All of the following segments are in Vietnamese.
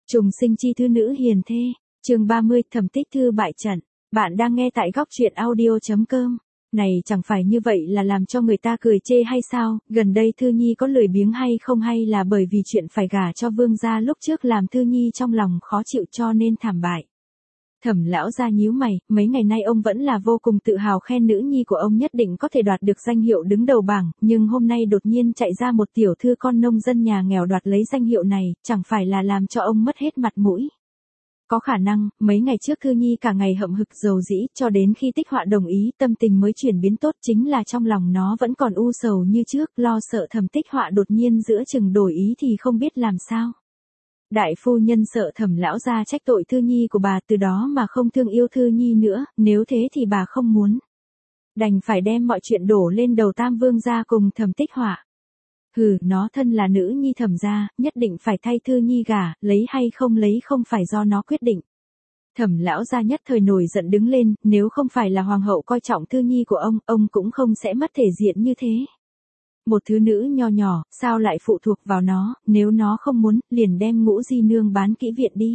Trùng sinh chi thư nữ hiền thê, chương 30, thẩm tích thư bại trận. Bạn đang nghe tại góc truyện audio.com. Này chẳng phải như vậy là làm cho người ta cười chê hay sao, gần đây Thư Nhi có lười biếng hay không, hay là bởi vì chuyện phải gả cho Vương gia lúc trước làm Thư Nhi trong lòng khó chịu cho nên thảm bại. Thẩm lão gia nhíu mày, mấy ngày nay ông vẫn là vô cùng tự hào khen nữ nhi của ông nhất định có thể đoạt được danh hiệu đứng đầu bảng, nhưng hôm nay đột nhiên chạy ra một tiểu thư con nông dân nhà nghèo đoạt lấy danh hiệu này, chẳng phải là làm cho ông mất hết mặt mũi. Có khả năng, mấy ngày trước Thư Nhi cả ngày hậm hực dầu dĩ, cho đến khi Tích Họa đồng ý tâm tình mới chuyển biến tốt, chính là trong lòng nó vẫn còn u sầu như trước, lo sợ Thẩm Tích Họa đột nhiên giữa chừng đổi ý thì không biết làm sao. Đại phu nhân sợ Thẩm lão gia trách tội Thư Nhi của bà, từ đó mà không thương yêu Thư Nhi nữa, nếu thế thì bà không muốn. Đành phải đem mọi chuyện đổ lên đầu Tam Vương gia cùng Thẩm Tích Họa. Hừ, nó thân là nữ nhi Thẩm gia, nhất định phải thay Thư Nhi gả, lấy hay không lấy không phải do nó quyết định. Thẩm lão gia nhất thời nổi giận đứng lên, nếu không phải là hoàng hậu coi trọng Thư Nhi của ông cũng không sẽ mất thể diện như thế. Một thứ nữ nho nhỏ, sao lại phụ thuộc vào nó, nếu nó không muốn, liền đem Ngũ Di Nương bán kỹ viện đi.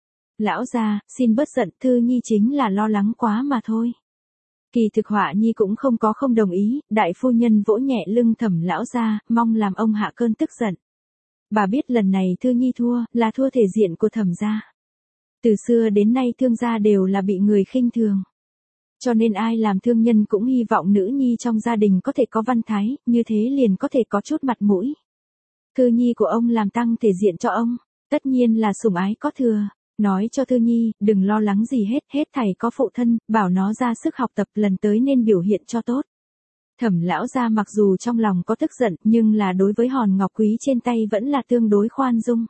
Lão gia, xin bớt giận, Thư Nhi chính là lo lắng quá mà thôi. Kỳ thực Họa Nhi cũng không đồng ý, đại phu nhân vỗ nhẹ lưng Thẩm lão gia, mong làm ông hạ cơn tức giận. Bà biết lần này Thư Nhi thua, là thua thể diện của Thẩm gia. Từ xưa đến nay thương gia đều là bị người khinh thường. Cho nên ai làm thương nhân cũng hy vọng nữ nhi trong gia đình có thể có văn thái, như thế liền có thể có chút mặt mũi. Thư Nhi của ông làm tăng thể diện cho ông, tất nhiên là sủng ái có thừa. Nói cho Thư Nhi, đừng lo lắng gì hết thảy có phụ thân, bảo nó ra sức học tập, lần tới nên biểu hiện cho tốt. Thẩm lão gia mặc dù trong lòng có tức giận, nhưng là đối với hòn ngọc quý trên tay vẫn là tương đối khoan dung.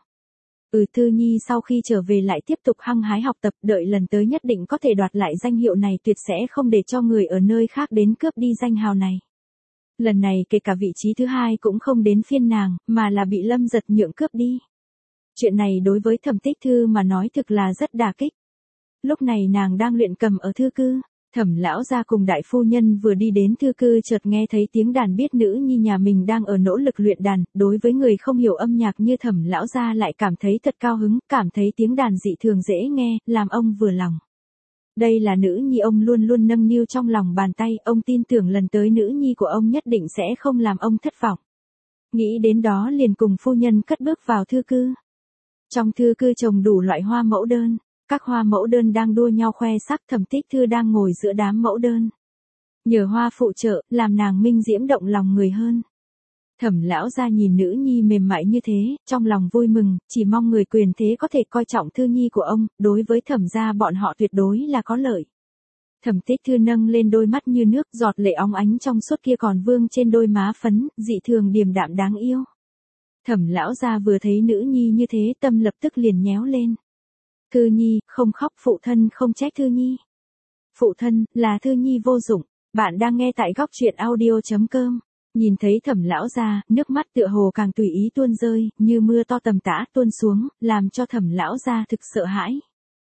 Thư Nhi sau khi trở về lại tiếp tục hăng hái học tập, đợi lần tới nhất định có thể đoạt lại danh hiệu này, tuyệt sẽ không để cho người ở nơi khác đến cướp đi danh hào này. Lần này kể cả vị trí thứ hai cũng không đến phiên nàng, mà là bị Lâm Giật Nhượng cướp đi. Chuyện này đối với Thẩm Tích Thư mà nói thực là rất đả kích. Lúc này nàng đang luyện cầm ở thư cư. Thẩm lão gia cùng đại phu nhân vừa đi đến thư cư chợt nghe thấy tiếng đàn, biết nữ nhi nhà mình đang ở nỗ lực luyện đàn, đối với người không hiểu âm nhạc như Thẩm lão gia lại cảm thấy thật cao hứng, cảm thấy tiếng đàn dị thường dễ nghe, làm ông vừa lòng. Đây là nữ nhi ông luôn luôn nâng niu trong lòng bàn tay, ông tin tưởng lần tới nữ nhi của ông nhất định sẽ không làm ông thất vọng. Nghĩ đến đó liền cùng phu nhân cất bước vào thư cư. Trong thư cư trồng đủ loại hoa mẫu đơn. Các hoa mẫu đơn đang đua nhau khoe sắc, Thẩm Tích Thư đang ngồi giữa đám mẫu đơn. Nhờ hoa phụ trợ, làm nàng minh diễm động lòng người hơn. Thẩm lão gia nhìn nữ nhi mềm mại như thế, trong lòng vui mừng, chỉ mong người quyền thế có thể coi trọng Thư Nhi của ông, đối với Thẩm gia bọn họ tuyệt đối là có lợi. Thẩm Tích Thư nâng lên đôi mắt như nước, giọt lệ óng ánh trong suốt kia còn vương trên đôi má phấn, dị thường điềm đạm đáng yêu. Thẩm lão gia vừa thấy nữ nhi như thế, tâm lập tức liền nhéo lên. Thư Nhi, không khóc, phụ thân không trách Thư Nhi. Phụ thân, là Thư Nhi vô dụng. Bạn đang nghe tại góc truyện audio.com. Nhìn thấy Thẩm lão gia, nước mắt tựa hồ càng tùy ý tuôn rơi, như mưa to tầm tã tuôn xuống, làm cho Thẩm lão gia thực sợ hãi.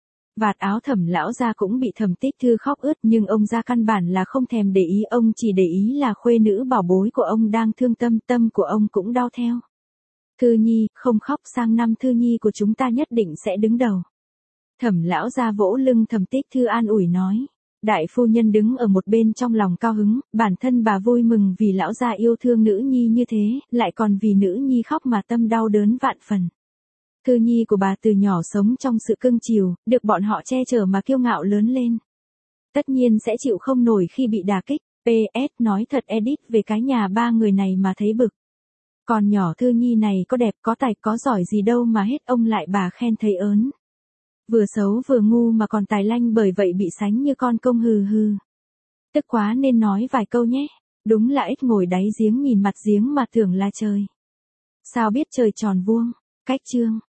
Vạt áo Thẩm lão gia cũng bị Thẩm Tích Thư khóc ướt, nhưng ông gia căn bản là không thèm để ý, ông chỉ để ý là khuê nữ bảo bối của ông đang thương tâm, tâm của ông cũng đau theo. Thư Nhi, không khóc, sang năm Thư Nhi của chúng ta nhất định sẽ đứng đầu. Thẩm lão gia vỗ lưng Thẩm Tích Thư an ủi nói. Đại phu nhân đứng ở một bên trong lòng cao hứng, bản thân bà vui mừng vì lão gia yêu thương nữ nhi như thế, lại còn vì nữ nhi khóc mà tâm đau đớn vạn phần. Thư Nhi của bà từ nhỏ sống trong sự cưng chiều, được bọn họ che chở mà kiêu ngạo lớn lên. Tất nhiên sẽ chịu không nổi khi bị đả kích. PS nói thật, edit về cái nhà ba người này mà thấy bực. Còn nhỏ Thư Nhi này có đẹp có tài có giỏi gì đâu mà hết ông lại bà khen thấy ớn. Vừa xấu vừa ngu mà còn tài lanh, bởi vậy bị sánh như con công, hừ hừ. Tức quá nên nói vài câu nhé. Đúng là ếch ngồi đáy giếng nhìn mặt giếng mà tưởng là trời. Sao biết trời tròn vuông. Cách chương.